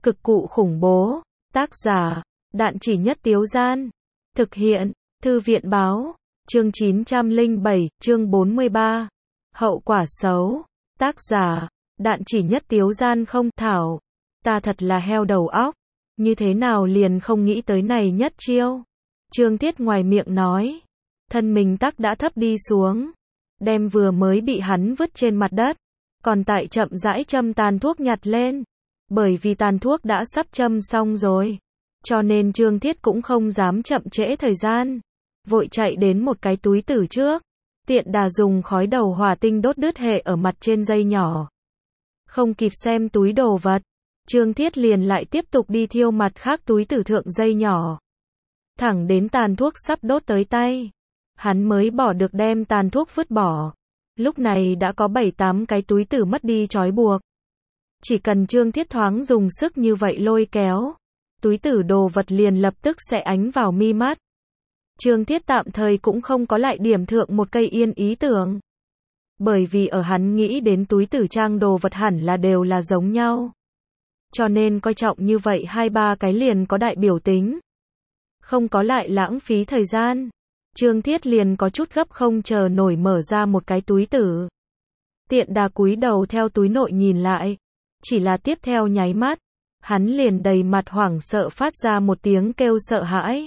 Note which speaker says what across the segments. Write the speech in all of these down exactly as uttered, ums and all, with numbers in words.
Speaker 1: Cực cụ khủng bố. Tác giả, Đạn Chỉ Nhất Tiếu Gian. Thực hiện, Thư viện báo. Chương chín trăm lẻ bảy, chương bốn mươi ba. Hậu quả xấu. Tác giả, Đạn Chỉ Nhất Tiếu Gian. Không, Thảo, ta thật là heo đầu óc. Như thế nào liền không nghĩ tới này nhất chiêu. Trương Tiết ngoài miệng nói. Thân mình tắc đã thấp đi xuống. Đem vừa mới bị hắn vứt trên mặt đất. Còn tại chậm rãi châm tàn thuốc nhặt lên. Bởi vì tàn thuốc đã sắp châm xong rồi. Cho nên Trương Thiết cũng không dám chậm trễ thời gian. Vội chạy đến một cái túi tử trước. Tiện đà dùng khói đầu hỏa tinh đốt đứt hệ ở mặt trên dây nhỏ. Không kịp xem túi đồ vật. Trương Thiết liền lại tiếp tục đi thiêu mặt khác túi tử thượng dây nhỏ. Thẳng đến tàn thuốc sắp đốt tới tay. Hắn mới bỏ được đem tàn thuốc vứt bỏ. Lúc này đã có bảy tám cái túi tử mất đi trói buộc. Chỉ cần Trương Thiết thoáng dùng sức như vậy lôi kéo. Túi tử đồ vật liền lập tức sẽ ánh vào mi mắt. Trương Thiết tạm thời cũng không có lại điểm thượng một cây yên ý tưởng. Bởi vì ở hắn nghĩ đến túi tử trang đồ vật hẳn là đều là giống nhau. Cho nên coi trọng như vậy hai ba cái liền có đại biểu tính. Không có lại lãng phí thời gian. Trương Thiết liền có chút gấp không chờ nổi mở ra một cái túi tử. Tiện đà cúi đầu theo túi nội nhìn lại. Chỉ là tiếp theo nháy mắt. Hắn liền đầy mặt hoảng sợ phát ra một tiếng kêu sợ hãi.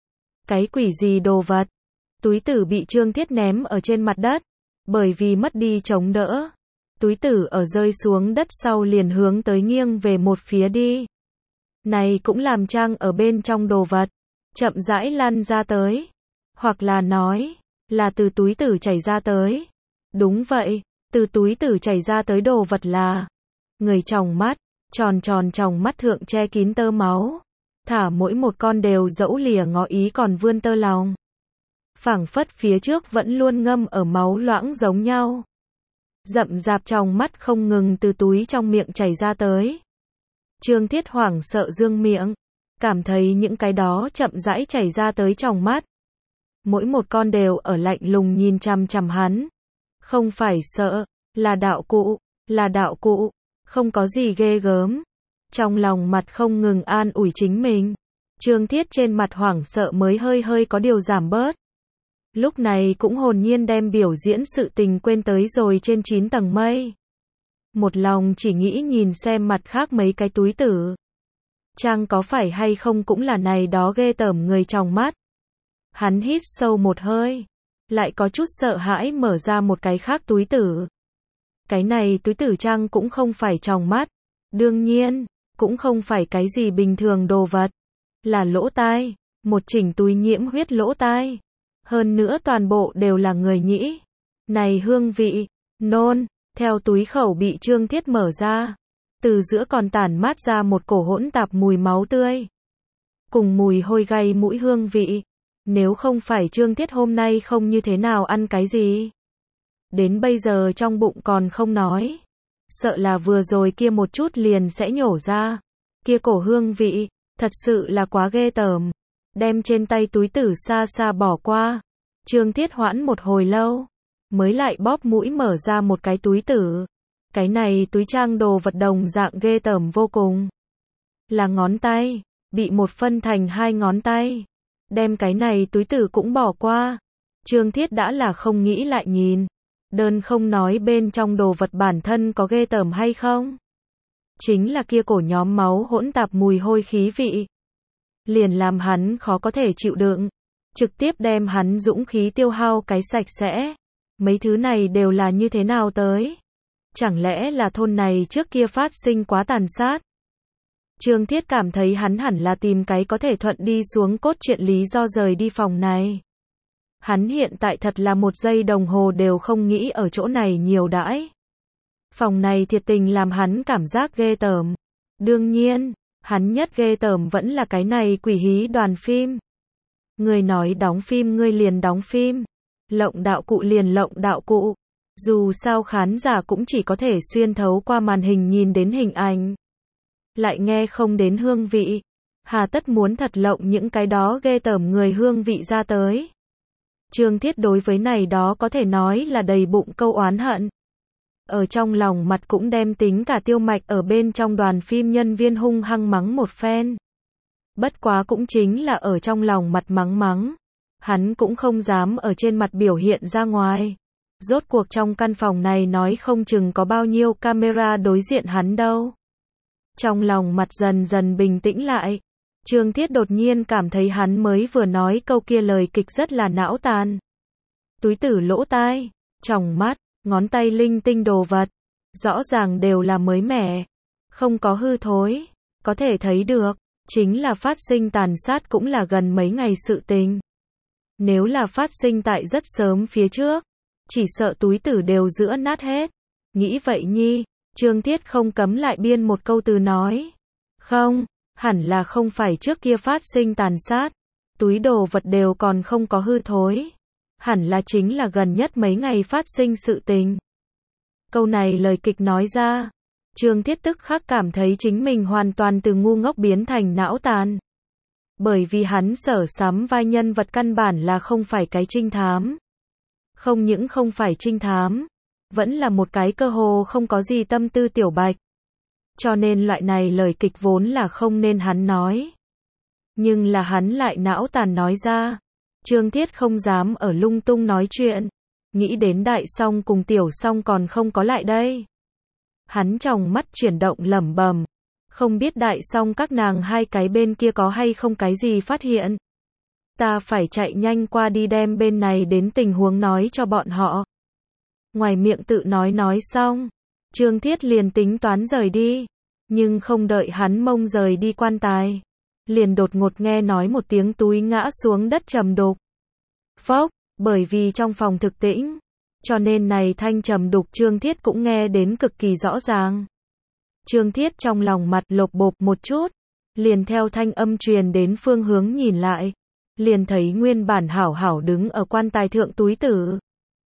Speaker 1: Cái quỷ gì đồ vật? Túi tử bị Trương Thiết ném ở trên mặt đất. Bởi vì mất đi chống đỡ. Túi tử ở rơi xuống đất sau liền hướng tới nghiêng về một phía đi. Này cũng làm trang ở bên trong đồ vật. Chậm rãi lăn ra tới. Hoặc là nói, là từ túi tử chảy ra tới. Đúng vậy, từ túi tử chảy ra tới đồ vật là người tròng mắt, tròn tròn tròng mắt thượng che kín tơ máu. Thả mỗi một con đều dẫu lìa ngó ý còn vươn tơ lòng. Phảng phất phía trước vẫn luôn ngâm ở máu loãng giống nhau. Rậm rạp tròng mắt không ngừng từ túi trong miệng chảy ra tới. Trương Thiết hoảng sợ dương miệng. Cảm thấy những cái đó chậm rãi chảy ra tới tròng mắt. Mỗi một con đều ở lạnh lùng nhìn chằm chằm hắn. Không phải sợ, là đạo cụ, là đạo cụ, không có gì ghê gớm. Trong lòng mặt không ngừng an ủi chính mình. Trương Thiết trên mặt hoảng sợ mới hơi hơi có điều giảm bớt. Lúc này cũng hồn nhiên đem biểu diễn sự tình quên tới rồi trên chín tầng mây. Một lòng chỉ nghĩ nhìn xem mặt khác mấy cái túi tử. Trang có phải hay không cũng là này đó ghê tởm người trong mắt. Hắn hít sâu một hơi. Lại có chút sợ hãi mở ra một cái khác túi tử. Cái này túi tử trang cũng không phải trong mắt. Đương nhiên, cũng không phải cái gì bình thường đồ vật. Là lỗ tai. Một chỉnh túi nhiễm huyết lỗ tai. Hơn nữa toàn bộ đều là người nhĩ. Này hương vị, nôn, theo túi khẩu bị Trương Thiết mở ra. Từ giữa còn tản mát ra một cổ hỗn tạp mùi máu tươi. Cùng mùi hôi gây mũi hương vị. Nếu không phải Trương Thiết hôm nay không như thế nào ăn cái gì. Đến bây giờ trong bụng còn không nói. Sợ là vừa rồi kia một chút liền sẽ nhổ ra. Kia cổ hương vị, thật sự là quá ghê tởm. Đem trên tay túi tử xa xa bỏ qua. Trương Thiết hoãn một hồi lâu. Mới lại bóp mũi mở ra một cái túi tử. Cái này túi trang đồ vật đồng dạng ghê tởm vô cùng. Là ngón tay. Bị một phân thành hai ngón tay. Đem cái này túi tử cũng bỏ qua. Trương Thiết đã là không nghĩ lại nhìn. Đơn không nói bên trong đồ vật bản thân có ghê tởm hay không. Chính là kia cổ nhóm máu hỗn tạp mùi hôi khí vị. Liền làm hắn khó có thể chịu đựng. Trực tiếp đem hắn dũng khí tiêu hao cái sạch sẽ. Mấy thứ này đều là như thế nào tới? Chẳng lẽ là thôn này trước kia phát sinh quá tàn sát? Trương Thiết cảm thấy hắn hẳn là tìm cái có thể thuận đi xuống cốt truyện lý do rời đi phòng này. Hắn hiện tại thật là một giây đồng hồ đều không nghĩ ở chỗ này nhiều đãi. Phòng này thiệt tình làm hắn cảm giác ghê tởm. Đương nhiên, hắn nhất ghê tởm vẫn là cái này quỷ hí đoàn phim. Người nói đóng phim ngươi liền đóng phim. Lộng đạo cụ liền lộng đạo cụ. Dù sao khán giả cũng chỉ có thể xuyên thấu qua màn hình nhìn đến hình ảnh. Lại nghe không đến hương vị. Hà tất muốn thật lộng những cái đó ghê tởm người hương vị ra tới. Trương Thiết đối với này đó có thể nói là đầy bụng câu oán hận. ở trong lòng mặt cũng đem tính cả Tiêu Mạch ở bên trong đoàn phim nhân viên hung hăng mắng một phen. Bất quá cũng chính là ở trong lòng mặt mắng mắng. Hắn cũng không dám ở trên mặt biểu hiện ra ngoài. Rốt cuộc trong căn phòng này nói không chừng có bao nhiêu camera đối diện hắn đâu. Trong lòng mặt dần dần bình tĩnh lại. Trương Thiết đột nhiên cảm thấy hắn mới vừa nói câu kia lời kịch rất là não tàn. Túi tử lỗ tai, tròng mắt, ngón tay linh tinh đồ vật. Rõ ràng đều là mới mẻ. Không có hư thối. Có thể thấy được. Chính là phát sinh tàn sát cũng là gần mấy ngày sự tình. Nếu là phát sinh tại rất sớm phía trước, chỉ sợ túi tử đều giữa nát hết. Nghĩ vậy nhi, Trương Thiết không cấm lại biên một câu từ nói. Không, hẳn là không phải trước kia phát sinh tàn sát. Túi đồ vật đều còn không có hư thối. Hẳn là chính là gần nhất mấy ngày phát sinh sự tình. Câu này lời kịch nói ra. Trương Thiết tức khắc cảm thấy chính mình hoàn toàn từ ngu ngốc biến thành não tàn. Bởi vì hắn sở sắm vai nhân vật căn bản là không phải cái trinh thám. Không những không phải trinh thám, vẫn là một cái cơ hồ không có gì tâm tư tiểu bạch. Cho nên loại này lời kịch vốn là không nên hắn nói. Nhưng là hắn lại não tàn nói ra. Trương Thiết không dám ở lung tung nói chuyện. Nghĩ đến đại song cùng tiểu song còn không có lại đây. Hắn tròng mắt chuyển động lẩm bẩm. Không biết đại song các nàng hai cái bên kia có hay không cái gì phát hiện. Ta phải chạy nhanh qua đi đem bên này đến tình huống nói cho bọn họ. Ngoài miệng tự nói nói xong. Trương Thiết liền tính toán rời đi. Nhưng không đợi hắn mông rời đi quan tài. Liền đột ngột nghe nói một tiếng túi ngã xuống đất trầm đục. Phốc, bởi vì trong phòng thực tĩnh. Cho nên này thanh trầm đục Trương Thiết cũng nghe đến cực kỳ rõ ràng. Trương Thiết trong lòng mặt lộp bộp một chút. Liền theo thanh âm truyền đến phương hướng nhìn lại. Liền thấy nguyên bản hảo hảo đứng ở quan tài thượng túi tử.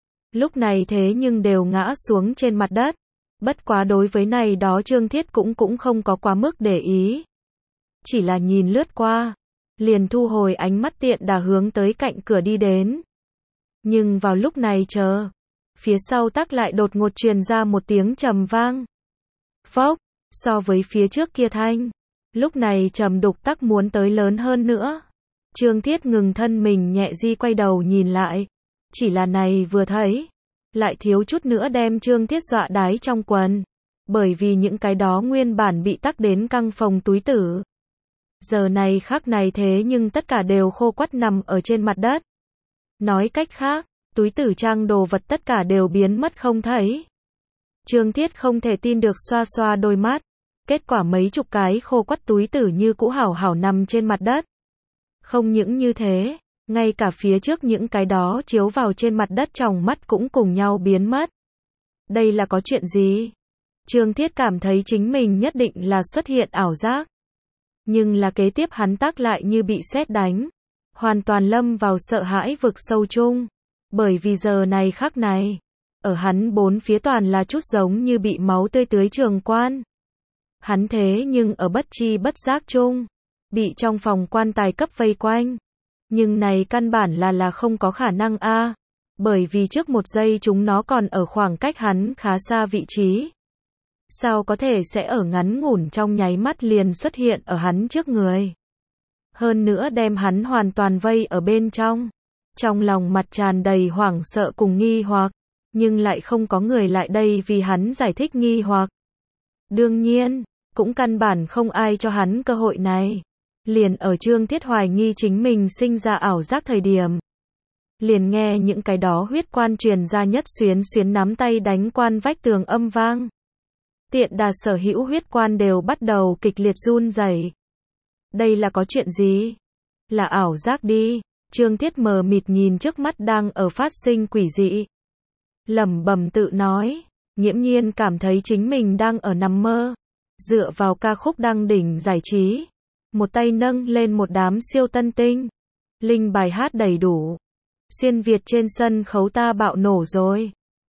Speaker 1: Lúc này thế nhưng đều ngã xuống trên mặt đất. Bất quá đối với này đó Trương Thiết cũng cũng không có quá mức để ý. Chỉ là nhìn lướt qua. Liền thu hồi ánh mắt tiện đà hướng tới cạnh cửa đi đến. Nhưng vào lúc này chờ. Phía sau tắc lại đột ngột truyền ra một tiếng trầm vang. Phốc, so với phía trước kia thanh. Lúc này trầm đục tắc muốn tới lớn hơn nữa. Trương Thiết ngừng thân mình nhẹ di quay đầu nhìn lại. Chỉ là này vừa thấy. Lại thiếu chút nữa đem Trương Thiết dọa đái trong quần. Bởi vì những cái đó nguyên bản bị tắc đến căng phòng túi tử. Giờ này khắc này thế nhưng tất cả đều khô quắt nằm ở trên mặt đất. Nói cách khác, túi tử trang đồ vật tất cả đều biến mất không thấy. Trương Thiết không thể tin được xoa xoa đôi mắt. Kết quả mấy chục cái khô quắt túi tử như cũ hảo hảo nằm trên mặt đất. Không những như thế, ngay cả phía trước những cái đó chiếu vào trên mặt đất tròng mắt cũng cùng nhau biến mất. Đây là có chuyện gì? Trương Thiết cảm thấy chính mình nhất định là xuất hiện ảo giác. Nhưng là kế tiếp hắn tác lại như bị sét đánh. Hoàn toàn lâm vào sợ hãi vực sâu chung. Bởi vì giờ này khắc này, ở hắn bốn phía toàn là chút giống như bị máu tươi tưới trường quan. Hắn thế nhưng ở bất chi bất giác chung, bị trong phòng quan tài cấp vây quanh. Nhưng này căn bản là là không có khả năng a, bởi vì trước một giây chúng nó còn ở khoảng cách hắn khá xa vị trí. Sao có thể sẽ ở ngắn ngủn trong nháy mắt liền xuất hiện ở hắn trước người. Hơn nữa đem hắn hoàn toàn vây ở bên trong. Trong lòng mặt tràn đầy hoảng sợ cùng nghi hoặc, nhưng lại không có người lại đây vì hắn giải thích nghi hoặc. Đương nhiên, cũng căn bản không ai cho hắn cơ hội này. Liền ở Trương Thiết hoài nghi chính mình sinh ra ảo giác thời điểm. Liền nghe những cái đó huyết quan truyền ra nhất xuyến xuyến nắm tay đánh quan vách tường âm vang. Tiện đà sở hữu huyết quan đều bắt đầu kịch liệt run rẩy. Đây là có chuyện gì? Là ảo giác đi. Trương Thiết mờ mịt nhìn trước mắt đang ở phát sinh quỷ dị. Lẩm bẩm tự nói, nghiễm nhiên cảm thấy chính mình đang ở nằm mơ. Dựa vào ca khúc đăng đỉnh giải trí. Một tay nâng lên một đám siêu tân tinh. Linh bài hát đầy đủ. Xuyên Việt trên sân khấu ta bạo nổ rồi.